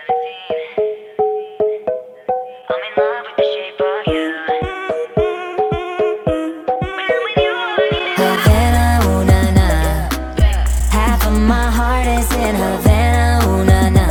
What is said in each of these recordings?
Havana, ooh na na. Half of my heart is in Havana, ooh na na.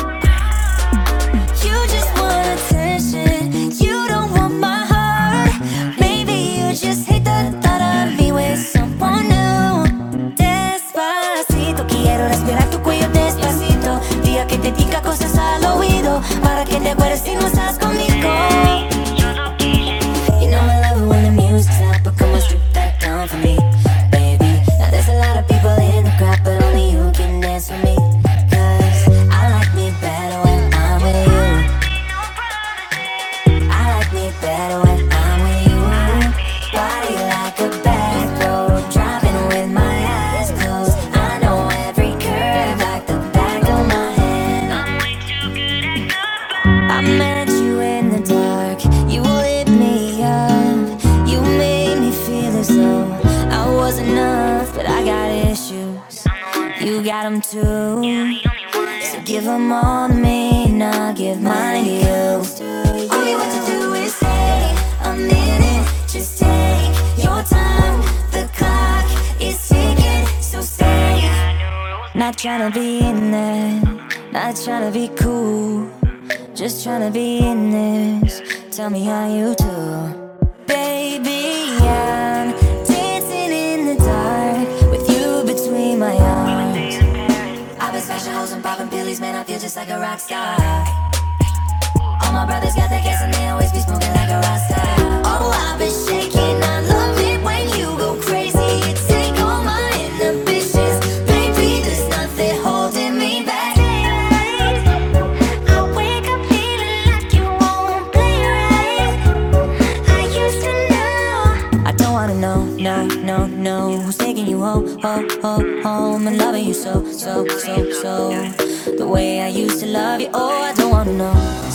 You just want attention, you don't want my heart. Maybe you just hate the thought of me with someone new. Despacito, quiero respirar tu cuello despacito. Diga que te diga cosas al oído, para que te acuerdes si no estás conmigo. You know I love it when the music's loud, but come on, strip that down for me, baby. Now there's a lot of people in the crowd, but only you can dance with me. Cause I like me better when I'm with you. I like me better when I'm with you. Body like a back road, driving with my eyes closed. I know every curve like the back of my hand. I met you in the dark, you lit me up. You made me feel as though I was enough, but I got issues, you got them too. So give them all to me, and I'll give mine to you. All you have to do is say a minute, just take your time. The clock is ticking, so stay. Not tryna be in there, not tryna be cool, just tryna be in this. Tell me how you do. Baby, I'm dancing in the dark with you between my arms. I've been smashing hoes and popping pillies, man, I feel just like a rock star. All my brothers got that gas and they always be smoking like a rock star. Oh, I've been shaking, I love it when you go crazy. You take all my inhibitions, baby, there's nothing holding me back. I wake up feeling like you won't play right. I used to know. I don't wanna know, no, no, no, who's taking you home, home, and loving you so, so, so, so. The way I used to love you, oh, I don't wanna know.